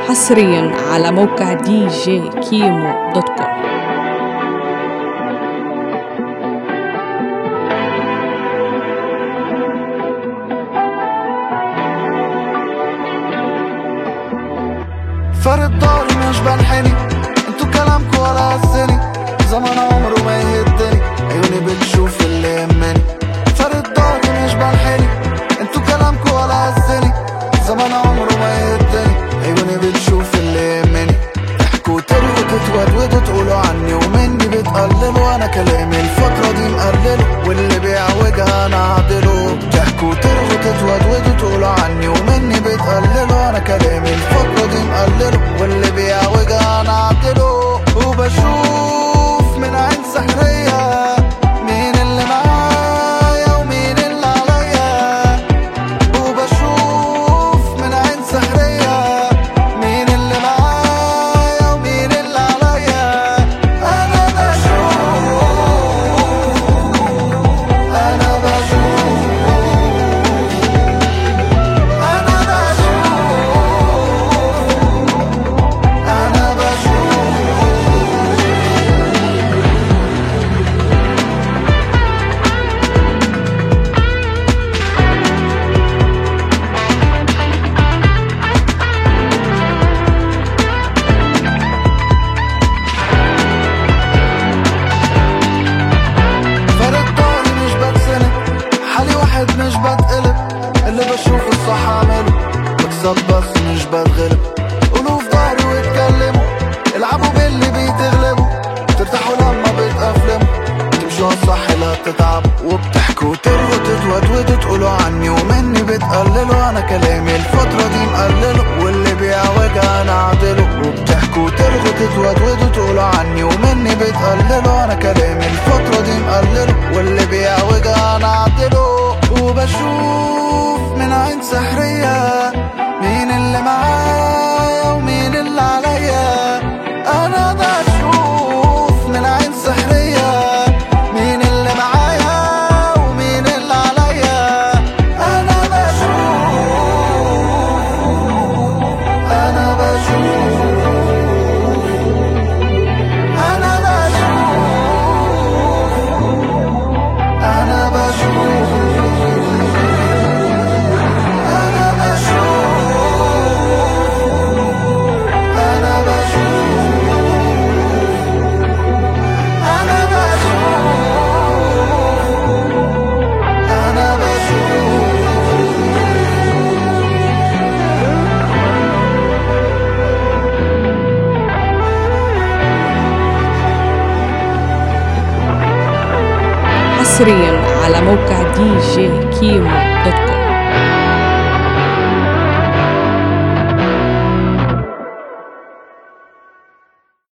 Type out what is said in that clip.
حصريا على موقع djkimo.com. فرد داري مش بنحني، انتو كلامكو ولا هزني، زمان عمره ما يهدني، عيوني بتشوف اللي يهمني. فرد داري مش بنحني، انتو كلامكو ولا هزني، زمان عمره ما يهدني، عيوني بتشوف اللي يهمني. تحكوا ترغوا تتودودوا تقولوا عني ومني بتقللوا، انا كلامي الفترة دي مقلله واللي بيعوجها انا عدله. تحكوا ترغوا تتودودوا تقولوا عني ومني بتقللوا، انا كلامي الفترة دي مقلله واللي بيعوجها انا عدله. وبشوف من عين سحرية مين اللي معايا ومين اللي عليا، وبشوف من عين سحرية مين اللي معايا ومين اللي عليا. انا مش بتقلب، اللي بشوفه الصح اعمله، بكسب بس مش بتغلب. قولوا في ضهري واتكلموا، العبوا باللي بيتغلبوا، ترتاحوا لما بتقفلموا، تمشوا الصح لا تتعبوا. وبتحكوا ترغوا تتودودوا تقولوا عني ومني بتقللوا، انا كلامي الفترة دي مقلله واللي بيعوجها انا عدله. وبتحكوا ترغوا تتودودوا تقولوا عني ومني بتقللوا، انا كلامي الفترة دي مقلله واللي بيعوجها انا عدله. وبشوف من عين سحرية مين اللي معايا ومين اللي عليا. أنا بشوف من عين سحرية مين اللي معايا ومين اللي عليا. أنا بشوف أنا بشوف أنا بشوف أنا بشوف حصريا على موقع djkimo.com.